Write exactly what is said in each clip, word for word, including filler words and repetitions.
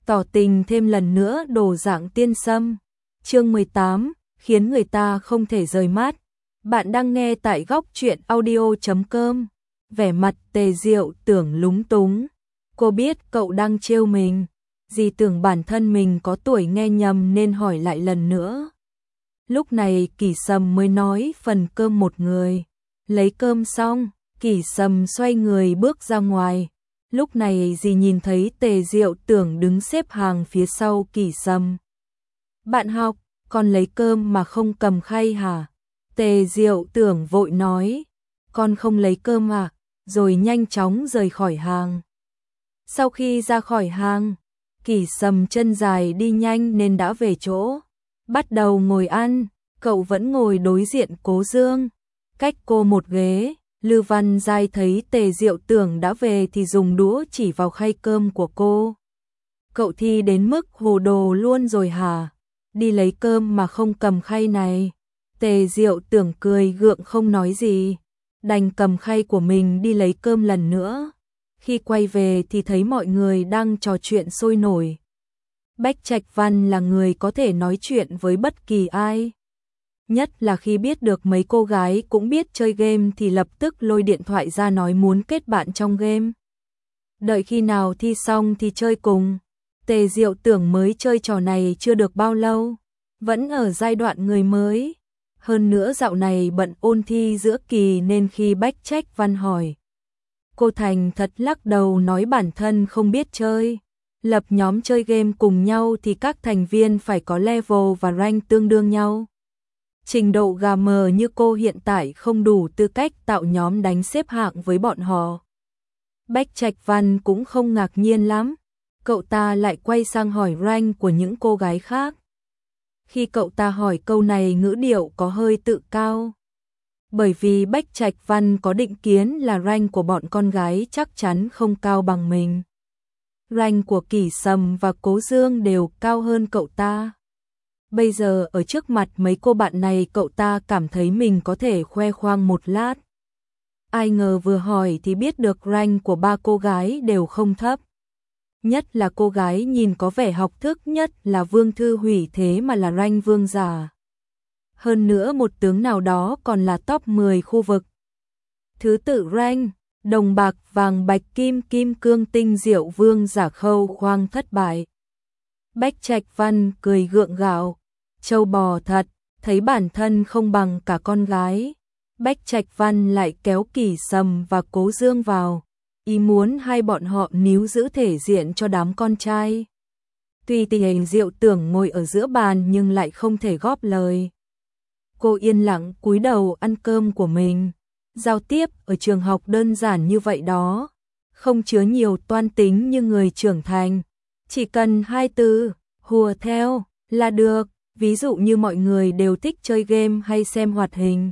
tỏ tình thêm lần nữa đồ dạng tiên sâm. Chương mười tám, khiến người ta không thể rời mắt. Bạn đang nghe tại góc truyện audio chấm com. Vẻ mặt Tề Diệu Tưởng lúng túng. Cô biết cậu đang trêu mình, dì tưởng bản thân mình có tuổi nghe nhầm nên hỏi lại lần nữa. Lúc này Kỳ Sâm mới nói phần cơm một người. Lấy cơm xong, Kỳ Sâm xoay người bước ra ngoài. Lúc này dì nhìn thấy Tề Diệu Tưởng đứng xếp hàng phía sau Kỳ Sâm. Bạn học, con lấy cơm mà không cầm khay hả? Tề Diệu Tưởng vội nói, con không lấy cơm à? Rồi nhanh chóng rời khỏi hàng. Sau khi ra khỏi hàng, Kỳ Sâm chân dài đi nhanh nên đã về chỗ. Bắt đầu ngồi ăn, cậu vẫn ngồi đối diện Cố Dương. Cách cô một ghế, Lư Văn Giai thấy Tề Diệu Tưởng đã về thì dùng đũa chỉ vào khay cơm của cô. Cậu thi đến mức hồ đồ luôn rồi hả? Đi lấy cơm mà không cầm khay này. Tề Diệu Tưởng cười gượng không nói gì, đành cầm khay của mình đi lấy cơm lần nữa. Khi quay về thì thấy mọi người đang trò chuyện sôi nổi. Bách Trạch Văn là người có thể nói chuyện với bất kỳ ai. Nhất là khi biết được mấy cô gái cũng biết chơi game thì lập tức lôi điện thoại ra nói muốn kết bạn trong game. Đợi khi nào thi xong thì chơi cùng. Tề Diệu Tưởng mới chơi trò này chưa được bao lâu, vẫn ở giai đoạn người mới. Hơn nữa dạo này bận ôn thi giữa kỳ nên khi Bách Trạch Văn hỏi, cô thành thật lắc đầu nói bản thân không biết chơi. Lập nhóm chơi game cùng nhau thì các thành viên phải có level và rank tương đương nhau. Trình độ gà mờ như cô hiện tại không đủ tư cách tạo nhóm đánh xếp hạng với bọn họ. Bách Trạch Văn cũng không ngạc nhiên lắm. Cậu ta lại quay sang hỏi rank của những cô gái khác. Khi cậu ta hỏi câu này ngữ điệu có hơi tự cao. Bởi vì Bách Trạch Văn có định kiến là rank của bọn con gái chắc chắn không cao bằng mình. Rank của Kỳ Sâm và Cố Dương đều cao hơn cậu ta. Bây giờ ở trước mặt mấy cô bạn này cậu ta cảm thấy mình có thể khoe khoang một lát. Ai ngờ vừa hỏi thì biết được rank của ba cô gái đều không thấp. Nhất là cô gái nhìn có vẻ học thức nhất là Vương Thư Hủy thế mà là rank vương giả. Hơn nữa một tướng nào đó còn là top mười khu vực. Thứ tự rank, đồng bạc vàng bạch kim kim cương tinh diệu vương giả khâu khoang thất bại. Bách Trạch Văn cười gượng gạo, châu bò thật, thấy bản thân không bằng cả con gái. Bách Trạch Văn lại kéo Kỳ Sâm và Cố Dương vào, ý muốn hai bọn họ níu giữ thể diện cho đám con trai. Tuy Tề Diệu Tưởng ngồi ở giữa bàn nhưng lại không thể góp lời. Cô yên lặng cúi đầu ăn cơm của mình. Giao tiếp ở trường học đơn giản như vậy đó, không chứa nhiều toan tính như người trưởng thành. Chỉ cần hai từ, hùa theo, là được. Ví dụ như mọi người đều thích chơi game hay xem hoạt hình.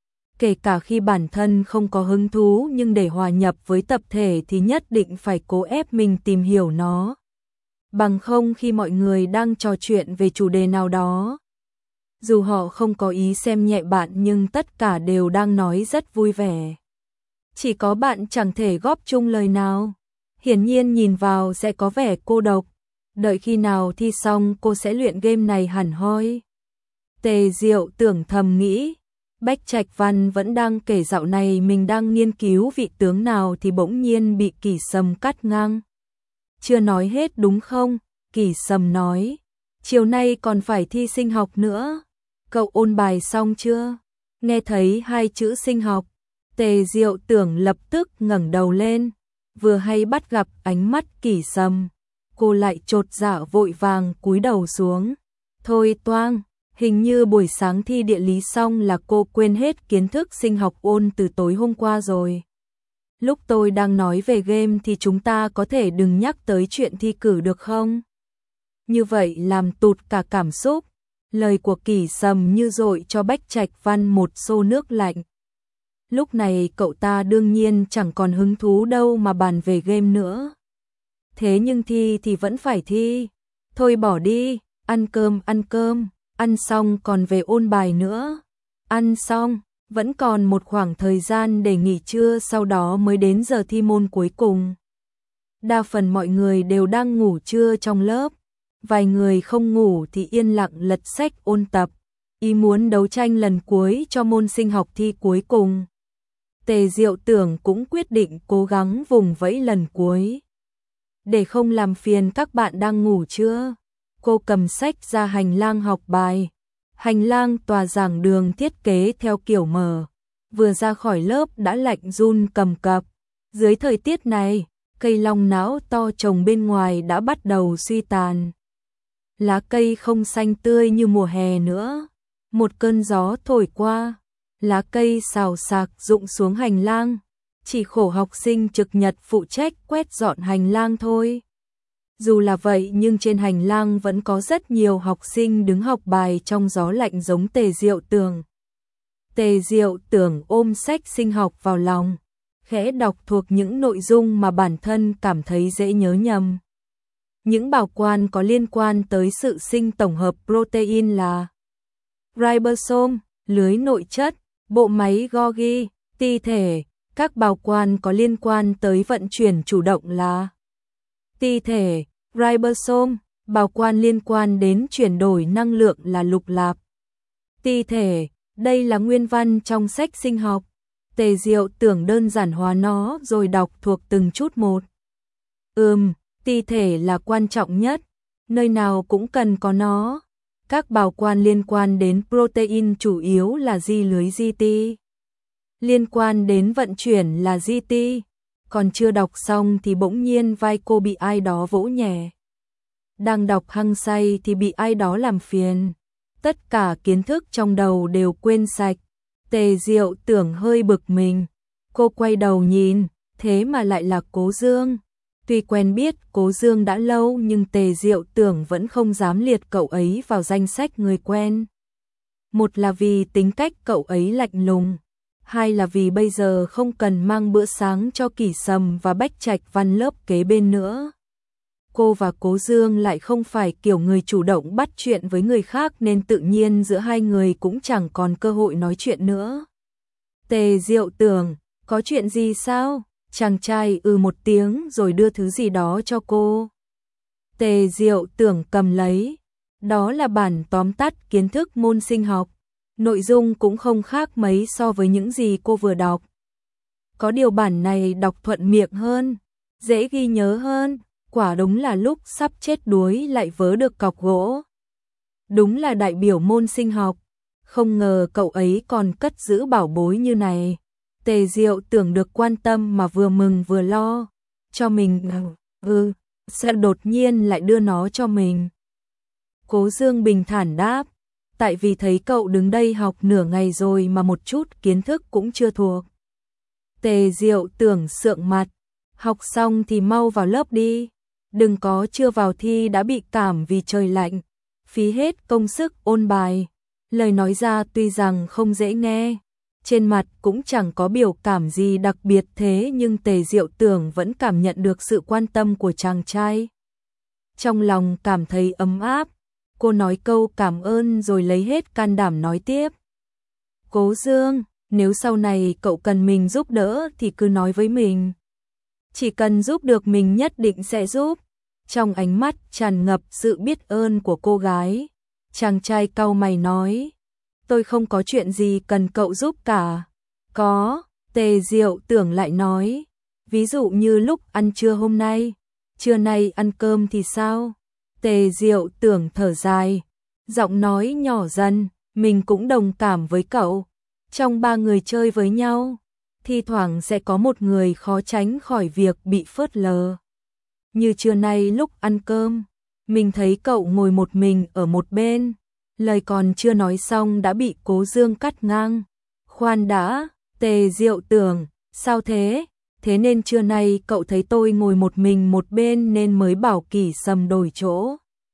Kể cả khi bản thân không có hứng thú nhưng để hòa nhập với tập thể thì nhất định phải cố ép mình tìm hiểu nó. Bằng không khi mọi người đang trò chuyện về chủ đề nào đó, dù họ không có ý xem nhẹ bạn nhưng tất cả đều đang nói rất vui vẻ. Chỉ có bạn chẳng thể góp chung lời nào. Hiển nhiên nhìn vào sẽ có vẻ cô độc. Đợi khi nào thi xong cô sẽ luyện game này hẳn hoi. Tề Diệu Tưởng thầm nghĩ. Bách Trạch Văn vẫn đang kể dạo này mình đang nghiên cứu vị tướng nào thì bỗng nhiên bị Kỳ Sâm cắt ngang. Chưa nói hết đúng không? Kỳ Sâm nói. Chiều nay còn phải thi sinh học nữa. Cậu ôn bài xong chưa? Nghe thấy hai chữ sinh học, Tề Diệu Tưởng lập tức ngẩng đầu lên. Vừa hay bắt gặp ánh mắt Kỳ Sâm, cô lại chột dạ vội vàng cúi đầu xuống. Thôi toang, hình như buổi sáng thi địa lý xong là cô quên hết kiến thức sinh học ôn từ tối hôm qua rồi. Lúc tôi đang nói về game thì chúng ta có thể đừng nhắc tới chuyện thi cử được không? Như vậy làm tụt cả cảm xúc. Lời của Kỳ Sâm như dội cho Bách Trạch Văn một xô nước lạnh. Lúc này cậu ta đương nhiên chẳng còn hứng thú đâu mà bàn về game nữa. Thế nhưng thi thì vẫn phải thi. Thôi bỏ đi, ăn cơm ăn cơm, ăn xong còn về ôn bài nữa. Ăn xong, vẫn còn một khoảng thời gian để nghỉ trưa sau đó mới đến giờ thi môn cuối cùng. Đa phần mọi người đều đang ngủ trưa trong lớp, vài người không ngủ thì yên lặng lật sách ôn tập, ý muốn đấu tranh lần cuối cho môn sinh học thi cuối cùng. Tề Diệu Tưởng cũng quyết định cố gắng vùng vẫy lần cuối. Để không làm phiền các bạn đang ngủ trưa, cô cầm sách ra hành lang học bài. Hành lang tòa giảng đường thiết kế theo kiểu mở, vừa ra khỏi lớp đã lạnh run cầm cập. Dưới thời tiết này, cây long não to trồng bên ngoài đã bắt đầu suy tàn. Lá cây không xanh tươi như mùa hè nữa. Một cơn gió thổi qua, lá cây xào xạc rụng xuống hành lang. Chỉ khổ học sinh trực nhật phụ trách quét dọn hành lang thôi. Dù là vậy nhưng trên hành lang vẫn có rất nhiều học sinh đứng học bài trong gió lạnh giống Tề Diệu Tưởng. Tề Diệu Tưởng ôm sách sinh học vào lòng, khẽ đọc thuộc những nội dung mà bản thân cảm thấy dễ nhớ nhầm. Những bảo quan có liên quan tới sự sinh tổng hợp protein là ribosome, lưới nội chất, bộ máy Golgi, ti thể. Các bảo quan có liên quan tới vận chuyển chủ động là ti thể, ribosome, bảo quan liên quan đến chuyển đổi năng lượng là lục lạp. Ti thể, đây là nguyên văn trong sách sinh học. Tề Diệu Tưởng đơn giản hóa nó rồi đọc thuộc từng chút một. Ừm, ti thể là quan trọng nhất, nơi nào cũng cần có nó. Các bảo quan liên quan đến protein chủ yếu là di lưới giê tê. Liên quan đến vận chuyển là giê tê. Còn chưa đọc xong thì bỗng nhiên vai cô bị ai đó vỗ nhẹ. Đang đọc hăng say thì bị ai đó làm phiền. Tất cả kiến thức trong đầu đều quên sạch. Tề Diệu Tưởng hơi bực mình. Cô quay đầu nhìn, thế mà lại là Cố Dương. Tuy quen biết Cố Dương đã lâu nhưng Tề Diệu Tưởng vẫn không dám liệt cậu ấy vào danh sách người quen. Một là vì tính cách cậu ấy lạnh lùng, hai là vì bây giờ không cần mang bữa sáng cho Kỷ Sầm và Bách Trạch Văn lớp kế bên nữa. Cô và Cố Dương lại không phải kiểu người chủ động bắt chuyện với người khác nên tự nhiên giữa hai người cũng chẳng còn cơ hội nói chuyện nữa. Tề Diệu Tưởng, có chuyện gì sao? Chàng trai ừ một tiếng rồi đưa thứ gì đó cho cô. Tề Diệu Tưởng cầm lấy. Đó là bản tóm tắt kiến thức môn sinh học. Nội dung cũng không khác mấy so với những gì cô vừa đọc. Có điều bản này đọc thuận miệng hơn, dễ ghi nhớ hơn. Quả đúng là lúc sắp chết đuối lại vớ được cọc gỗ. Đúng là đại biểu môn sinh học. Không ngờ cậu ấy còn cất giữ bảo bối như này. Tề Diệu Tưởng được quan tâm mà vừa mừng vừa lo. Cho mình, ừ, sẽ đột nhiên lại đưa nó cho mình. Cố Dương bình thản đáp. Tại vì thấy cậu đứng đây học nửa ngày rồi mà một chút kiến thức cũng chưa thuộc. Tề Diệu Tưởng sượng mặt. Học xong thì mau vào lớp đi. Đừng có chưa vào thi đã bị cảm vì trời lạnh. Phí hết công sức ôn bài. Lời nói ra tuy rằng không dễ nghe. Trên mặt cũng chẳng có biểu cảm gì đặc biệt thế nhưng Tề Diệu Tưởng vẫn cảm nhận được sự quan tâm của chàng trai. Trong lòng cảm thấy ấm áp. Cô nói câu cảm ơn rồi lấy hết can đảm nói tiếp. Cố Dương, nếu sau này cậu cần mình giúp đỡ thì cứ nói với mình. Chỉ cần giúp được mình nhất định sẽ giúp. Trong ánh mắt tràn ngập sự biết ơn của cô gái, chàng trai cau mày nói. Tôi không có chuyện gì cần cậu giúp cả. Có, Tề Diệu Tưởng lại nói. Ví dụ như lúc ăn trưa hôm nay. Trưa nay ăn cơm thì sao? Tề Diệu Tưởng thở dài. Giọng nói nhỏ dần. Mình cũng đồng cảm với cậu. Trong ba người chơi với nhau, thi thoảng sẽ có một người khó tránh khỏi việc bị phớt lờ. Như trưa nay lúc ăn cơm, mình thấy cậu ngồi một mình ở một bên. Lời còn chưa nói xong đã bị Cố Dương cắt ngang. Khoan đã, Tề Diệu Tưởng, sao thế? Thế nên trưa nay cậu thấy tôi ngồi một mình một bên nên mới bảo Kỷ Sầm đổi chỗ.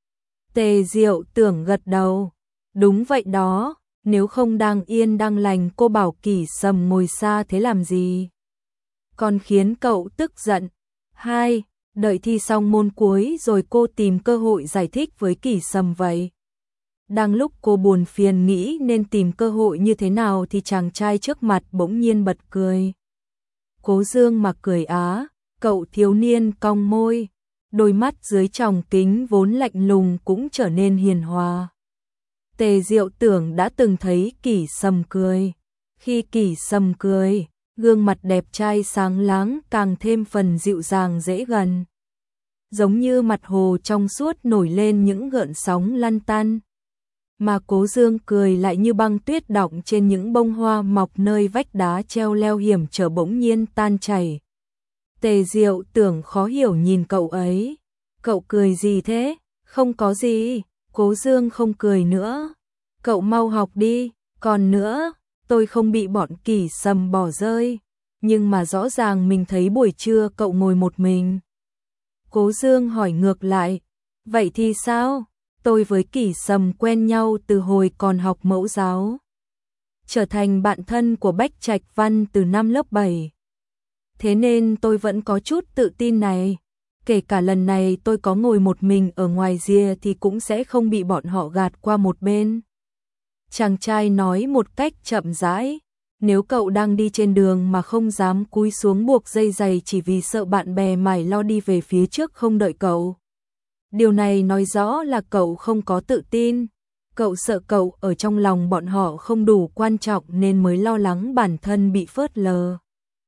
Tề Diệu Tưởng gật đầu. Đúng vậy đó, nếu không đang yên đang lành cô bảo Kỷ Sầm ngồi xa thế làm gì? Còn khiến cậu tức giận. Hai, đợi thi xong môn cuối rồi cô tìm cơ hội giải thích với Kỷ Sầm vậy. Đang lúc cô buồn phiền nghĩ nên tìm cơ hội như thế nào thì chàng trai trước mặt bỗng nhiên bật cười. Cố Dương mà cười á, Cậu thiếu niên cong môi, đôi mắt dưới tròng kính vốn lạnh lùng cũng trở nên hiền hòa. Tề Diệu Tưởng đã từng thấy Kỷ Sầm cười. Khi Kỷ Sầm cười, gương mặt đẹp trai sáng láng càng thêm phần dịu dàng dễ gần. Giống như mặt hồ trong suốt nổi lên những gợn sóng lăn tăn. Mà Cố Dương cười lại như băng tuyết đọng trên những bông hoa mọc nơi vách đá treo leo hiểm trở bỗng nhiên tan chảy. Tề Diệu Tưởng khó hiểu nhìn cậu ấy. Cậu cười gì thế? Không có gì. Cố Dương không cười nữa. Cậu mau học đi. Còn nữa, tôi không bị bọn Kỷ Sầm bỏ rơi. Nhưng mà rõ ràng mình thấy buổi trưa cậu ngồi một mình. Cố Dương hỏi ngược lại. Vậy thì sao? Tôi với Kỷ Sầm quen nhau từ hồi còn học mẫu giáo. Trở thành bạn thân của Bách Trạch Văn từ năm lớp bảy. Thế nên tôi vẫn có chút tự tin này. Kể cả lần này tôi có ngồi một mình ở ngoài rìa thì cũng sẽ không bị bọn họ gạt qua một bên. Chàng trai nói một cách chậm rãi. Nếu cậu đang đi trên đường mà không dám cúi xuống buộc dây giày chỉ vì sợ bạn bè mải lo đi về phía trước không đợi cậu. Điều này nói rõ là cậu không có tự tin. Cậu sợ cậu ở trong lòng bọn họ không đủ quan trọng nên mới lo lắng bản thân bị phớt lờ.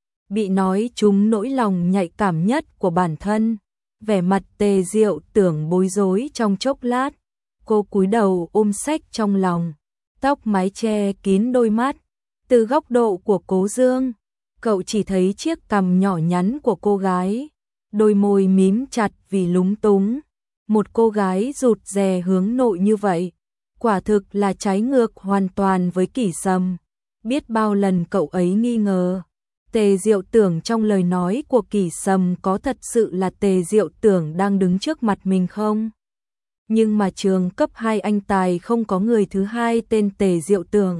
Bị nói trúng nỗi lòng nhạy cảm nhất của bản thân. Vẻ mặt Tề Diệu Tưởng bối rối trong chốc lát. Cô cúi đầu ôm sách trong lòng. Tóc mái che kín đôi mắt. Từ góc độ của Cố Dương, cậu chỉ thấy chiếc cằm nhỏ nhắn của cô gái. Đôi môi mím chặt vì lúng túng. Một cô gái rụt rè hướng nội như vậy. Quả thực là trái ngược hoàn toàn với Kỷ Sầm. Biết bao lần cậu ấy nghi ngờ. Tề Diệu Tưởng trong lời nói của Kỷ Sầm có thật sự là Tề Diệu Tưởng đang đứng trước mặt mình không? Nhưng mà trường cấp hai anh Tài không có người thứ hai tên Tề Diệu Tưởng.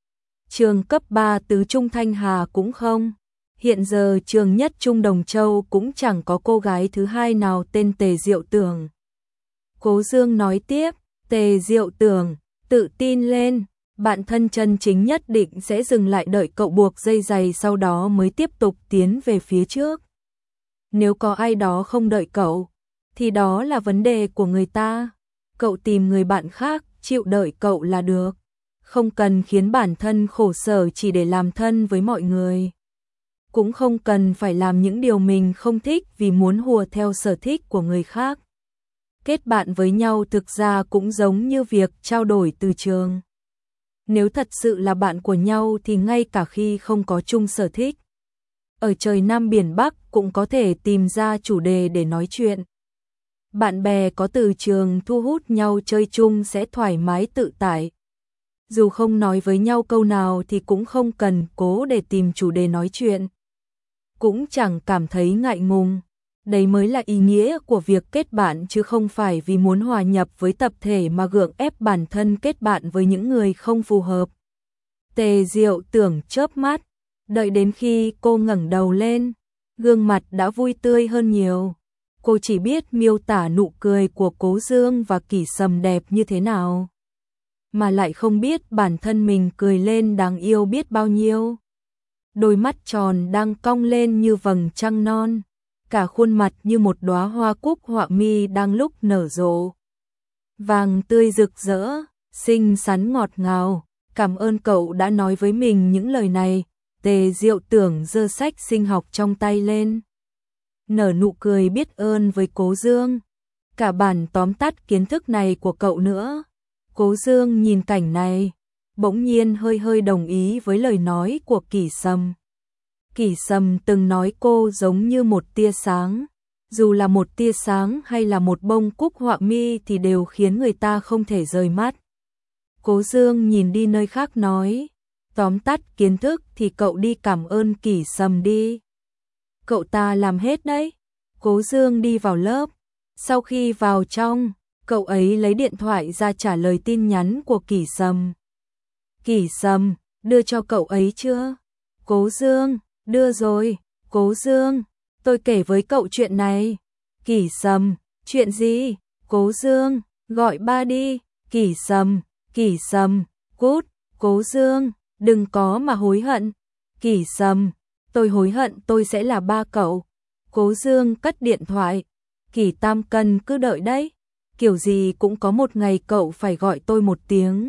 Trường cấp ba Tứ Trung Thanh Hà cũng không. Hiện giờ trường nhất Trung Đồng Châu cũng chẳng có cô gái thứ hai nào tên Tề Diệu Tưởng. Cố Dương nói tiếp, Tề Diệu Tưởng, tự tin lên. Bạn thân chân chính nhất định sẽ dừng lại đợi cậu buộc dây giày sau đó mới tiếp tục tiến về phía trước. Nếu có ai đó không đợi cậu, thì đó là vấn đề của người ta. Cậu tìm người bạn khác, chịu đợi cậu là được. Không cần khiến bản thân khổ sở chỉ để làm thân với mọi người. Cũng không cần phải làm những điều mình không thích vì muốn hùa theo sở thích của người khác. Kết bạn với nhau thực ra cũng giống như việc trao đổi từ trường. Nếu thật sự là bạn của nhau thì ngay cả khi không có chung sở thích, ở trời Nam biển Bắc cũng có thể tìm ra chủ đề để nói chuyện. Bạn bè có từ trường thu hút nhau chơi chung sẽ thoải mái tự tại. Dù không nói với nhau câu nào thì cũng không cần cố để tìm chủ đề nói chuyện. Cũng chẳng cảm thấy ngại ngùng. Đấy mới là ý nghĩa của việc kết bạn chứ không phải vì muốn hòa nhập với tập thể mà gượng ép bản thân kết bạn với những người không phù hợp. Tề Diệu Tưởng chớp mắt, đợi đến khi cô ngẩng đầu lên, gương mặt đã vui tươi hơn nhiều. Cô chỉ biết miêu tả nụ cười của Cố Dương và Kỷ Sầm đẹp như thế nào, mà lại không biết bản thân mình cười lên đáng yêu biết bao nhiêu. Đôi mắt tròn đang cong lên như vầng trăng non. Cả khuôn mặt như một đóa hoa cúc họa mi đang lúc nở rộ. Vàng tươi rực rỡ, xinh xắn ngọt ngào. Cảm ơn cậu đã nói với mình những lời này. Tề Diệu Tưởng giơ sách sinh học trong tay lên. Nở nụ cười biết ơn với Cố Dương. Cả bản tóm tắt kiến thức này của cậu nữa. Cố Dương nhìn cảnh này, bỗng nhiên hơi hơi đồng ý với lời nói của Kỷ Sầm. Kỷ Sầm từng nói cô giống như một tia sáng. Dù là một tia sáng hay là một bông cúc họa mi thì đều khiến người ta không thể rời mắt. Cố Dương nhìn đi nơi khác nói, tóm tắt kiến thức thì cậu đi cảm ơn Kỷ Sầm đi. Cậu ta làm hết đấy. Cố Dương đi vào lớp. Sau khi vào trong, cậu ấy lấy điện thoại ra trả lời tin nhắn của Kỷ Sầm. Kỷ Sầm, đưa cho cậu ấy chưa? Cố Dương, đưa rồi. Cố Dương, tôi kể với cậu chuyện này. Kỷ Sầm, chuyện gì? Cố Dương, gọi ba đi. Kỷ Sầm, Kỷ Sầm, cút. Cố Dương, đừng có mà hối hận. Kỷ Sầm, tôi hối hận tôi sẽ là ba cậu. Cố Dương cất điện thoại. Kỳ Tam Cân cứ đợi đấy. Kiểu gì cũng có một ngày cậu phải gọi tôi một tiếng.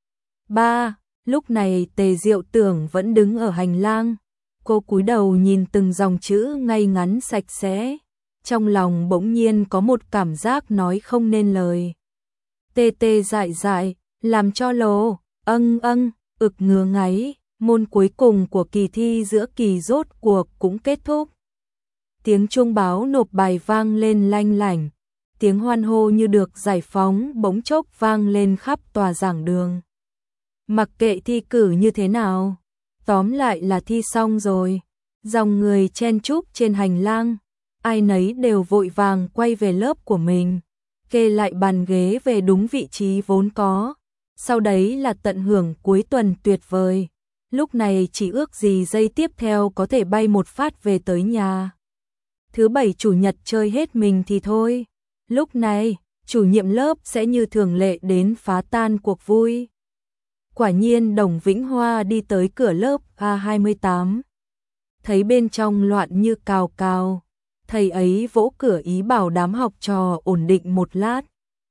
Ba, lúc này Tề Diệu Tưởng vẫn đứng ở hành lang. Cô cúi đầu nhìn từng dòng chữ ngay ngắn sạch sẽ. Trong lòng bỗng nhiên có một cảm giác nói không nên lời. Tê tê dại dại, làm cho lồ, âng âng, ực ngứa ngáy. Môn cuối cùng của kỳ thi giữa kỳ rốt cuộc cũng kết thúc. Tiếng chuông báo nộp bài vang lên lanh lảnh. Tiếng hoan hô như được giải phóng bỗng chốc vang lên khắp tòa giảng đường. Mặc kệ thi cử như thế nào, tóm lại là thi xong rồi. Dòng người chen chúc trên hành lang, ai nấy đều vội vàng quay về lớp của mình, kê lại bàn ghế về đúng vị trí vốn có. Sau đấy là tận hưởng cuối tuần tuyệt vời. Lúc này chỉ ước gì giây tiếp theo có thể bay một phát về tới nhà. Thứ bảy chủ nhật chơi hết mình thì thôi. Lúc này, chủ nhiệm lớp sẽ như thường lệ đến phá tan cuộc vui. Quả nhiên Đồng Vĩnh Hoa đi tới cửa lớp A hai mươi tám. Thấy bên trong loạn như cào cào. Thầy ấy vỗ cửa ý bảo đám học trò ổn định một lát.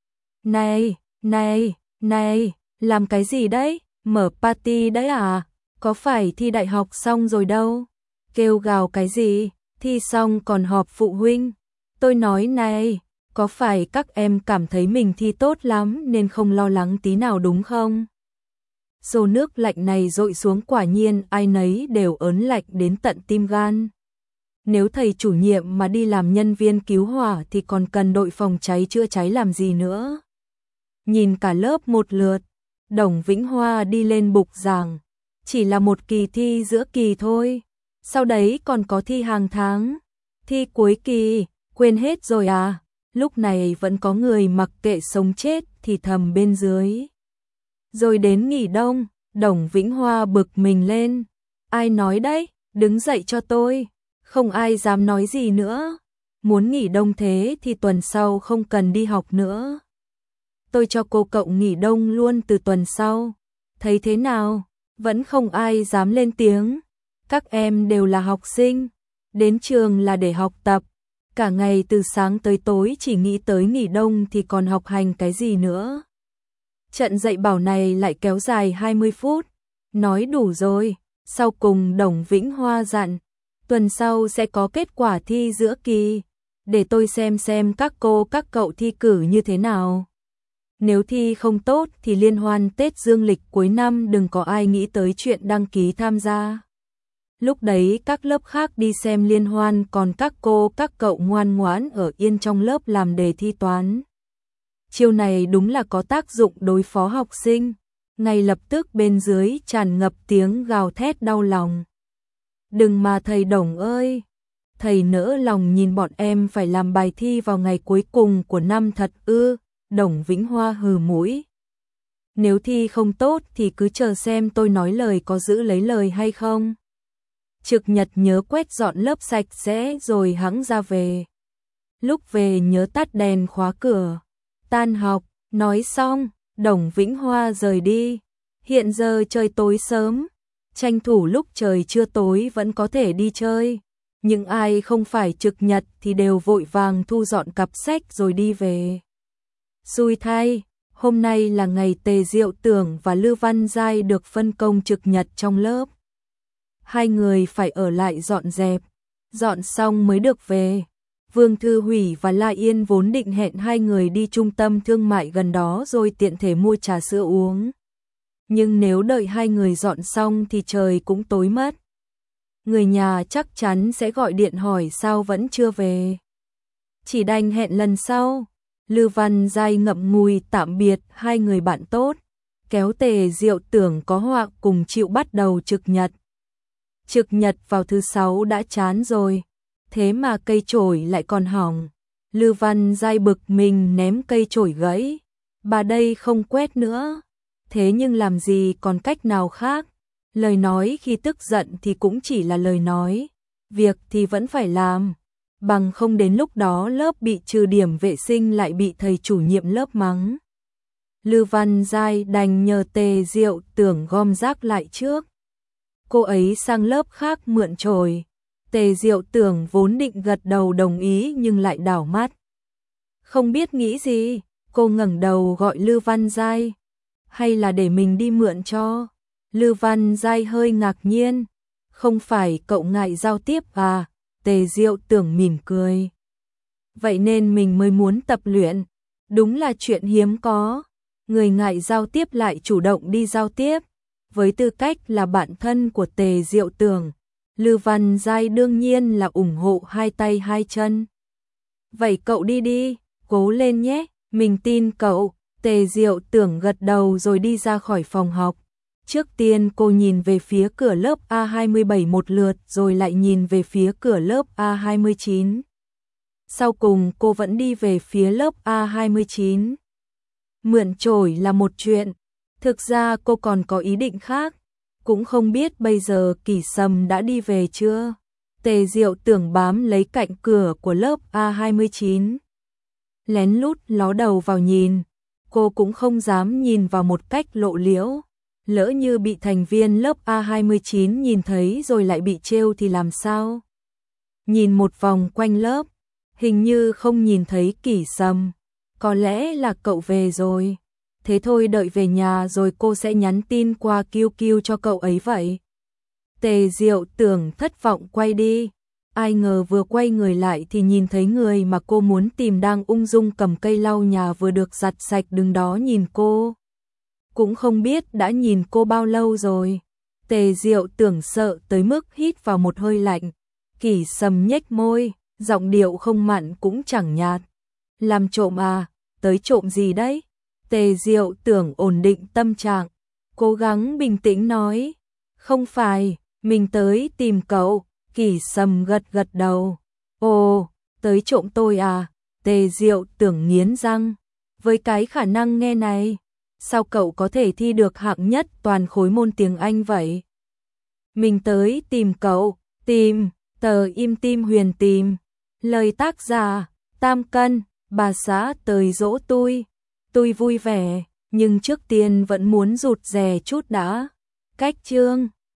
Này, này, này, làm cái gì đấy? Mở party đấy à? Có phải thi đại học xong rồi đâu? Kêu gào cái gì? Thi xong còn họp phụ huynh. Tôi nói này, có phải các em cảm thấy mình thi tốt lắm nên không lo lắng tí nào đúng không? Xô nước lạnh này dội xuống quả nhiên ai nấy đều ớn lạnh đến tận tim gan. Nếu thầy chủ nhiệm mà đi làm nhân viên cứu hỏa thì còn cần đội phòng cháy chữa cháy làm gì nữa. Nhìn cả lớp một lượt, Đồng Vĩnh Hoa đi lên bục giảng. Chỉ là một kỳ thi giữa kỳ thôi. Sau đấy còn có thi hàng tháng. Thi cuối kỳ, quên hết rồi à? Lúc này vẫn có người mặc kệ sống chết thì thầm bên dưới. Rồi đến nghỉ đông, Đồng Vĩnh Hoa bực mình lên. Ai nói đấy? Đứng dậy cho tôi. Không ai dám nói gì nữa. Muốn nghỉ đông thế thì tuần sau không cần đi học nữa. Tôi cho cô cậu nghỉ đông luôn từ tuần sau. Thấy thế nào? Vẫn không ai dám lên tiếng. Các em đều là học sinh. Đến trường là để học tập. Cả ngày từ sáng tới tối chỉ nghĩ tới nghỉ đông thì còn học hành cái gì nữa. Trận dạy bảo này lại kéo dài hai mươi phút. Nói đủ rồi. Sau cùng Đồng Vĩnh Hoa dặn. Tuần sau sẽ có kết quả thi giữa kỳ. Để tôi xem xem các cô các cậu thi cử như thế nào. Nếu thi không tốt thì liên hoan Tết Dương lịch cuối năm đừng có ai nghĩ tới chuyện đăng ký tham gia. Lúc đấy các lớp khác đi xem liên hoan còn các cô các cậu ngoan ngoãn ở yên trong lớp làm đề thi toán. Chiêu này đúng là có tác dụng đối phó học sinh. Ngay lập tức bên dưới tràn ngập tiếng gào thét đau lòng. Đừng mà thầy Đồng ơi! Thầy nỡ lòng nhìn bọn em phải làm bài thi vào ngày cuối cùng của năm thật ư? Đồng Vĩnh Hoa hừ mũi. Nếu thi không tốt thì cứ chờ xem tôi nói lời có giữ lấy lời hay không. Trực nhật nhớ quét dọn lớp sạch sẽ rồi hẵng ra về. Lúc về nhớ tắt đèn khóa cửa. Tan học, nói xong, Đồng Vĩnh Hoa rời đi. Hiện giờ trời tối sớm, tranh thủ lúc trời chưa tối vẫn có thể đi chơi. Nhưng ai không phải trực nhật thì đều vội vàng thu dọn cặp sách rồi đi về. Xui thay, hôm nay là ngày Tề Diệu Tưởng và Lưu Văn Giai được phân công trực nhật trong lớp. Hai người phải ở lại dọn dẹp, dọn xong mới được về. Vương Thư Hủy và La Yên vốn định hẹn hai người đi trung tâm thương mại gần đó rồi tiện thể mua trà sữa uống. Nhưng nếu đợi hai người dọn xong thì trời cũng tối mất. Người nhà chắc chắn sẽ gọi điện hỏi sao vẫn chưa về. Chỉ đành hẹn lần sau. Lưu Văn Giai ngậm ngùi tạm biệt hai người bạn tốt, kéo Tề Diệu Tưởng có họa cùng chịu bắt đầu trực nhật. Trực nhật vào thứ sáu đã chán rồi, thế mà cây chổi lại còn hỏng. Lưu Văn Giai bực mình ném cây chổi gãy. Bà đây không quét nữa. Thế nhưng làm gì còn cách nào khác. Lời nói khi tức giận thì cũng chỉ là lời nói. Việc thì vẫn phải làm. Bằng không đến lúc đó lớp bị trừ điểm vệ sinh lại bị thầy chủ nhiệm lớp mắng. Lưu Văn Giai đành nhờ Tề Diệu Tưởng gom rác lại trước. Cô ấy sang lớp khác mượn chổi. Tề Diệu Tưởng vốn định gật đầu đồng ý nhưng lại đảo mắt. Không biết nghĩ gì, cô ngẩng đầu gọi Lư Văn Giai. Hay là để mình đi mượn cho? Lư Văn Giai hơi ngạc nhiên. Không phải cậu ngại giao tiếp à? Tề Diệu Tưởng mỉm cười. Vậy nên mình mới muốn tập luyện. Đúng là chuyện hiếm có. Người ngại giao tiếp lại chủ động đi giao tiếp. Với tư cách là bạn thân của Tề Diệu Tưởng, Lư Văn Giai đương nhiên là ủng hộ hai tay hai chân. Vậy cậu đi đi, cố lên nhé, mình tin cậu. Tề Diệu Tưởng gật đầu rồi đi ra khỏi phòng học. Trước tiên cô nhìn về phía cửa lớp A hai mươi bảy một lượt rồi lại nhìn về phía cửa lớp A hai mươi chín. Sau cùng cô vẫn đi về phía lớp A hai mươi chín. Mượn chổi là một chuyện, thực ra cô còn có ý định khác, cũng không biết bây giờ Kỷ Sầm đã đi về chưa. Tề Diệu Tưởng bám lấy cạnh cửa của lớp A hai mươi chín. Lén lút ló đầu vào nhìn, cô cũng không dám nhìn vào một cách lộ liễu. Lỡ như bị thành viên lớp A hai mươi chín nhìn thấy rồi lại bị trêu thì làm sao? Nhìn một vòng quanh lớp, hình như không nhìn thấy Kỷ Sầm. Có lẽ là cậu về rồi. Thế thôi đợi về nhà rồi cô sẽ nhắn tin qua Q Q cho cậu ấy vậy. Tề Diệu Tưởng thất vọng quay đi. Ai ngờ vừa quay người lại thì nhìn thấy người mà cô muốn tìm đang ung dung cầm cây lau nhà vừa được giặt sạch đứng đó nhìn cô. Cũng không biết đã nhìn cô bao lâu rồi. Tề Diệu Tưởng sợ tới mức hít vào một hơi lạnh. Kỷ Sầm nhếch môi, giọng điệu không mặn cũng chẳng nhạt. Làm trộm à, tới trộm gì đấy? Tề Diệu Tưởng ổn định tâm trạng, cố gắng bình tĩnh nói. Không phải, mình tới tìm cậu. Kỷ Sầm gật gật đầu. Ồ, tới trộm tôi à? Tề Diệu Tưởng nghiến răng. Với cái khả năng nghe này, sao cậu có thể thi được hạng nhất toàn khối môn tiếng Anh vậy? Mình tới tìm cậu, tìm, tờ im tim huyền tìm. Lời tác giả, Tam Cân, bà xã tới dỗ tôi. Tôi vui vẻ, nhưng trước tiên vẫn muốn rụt rè chút đã. Cách chương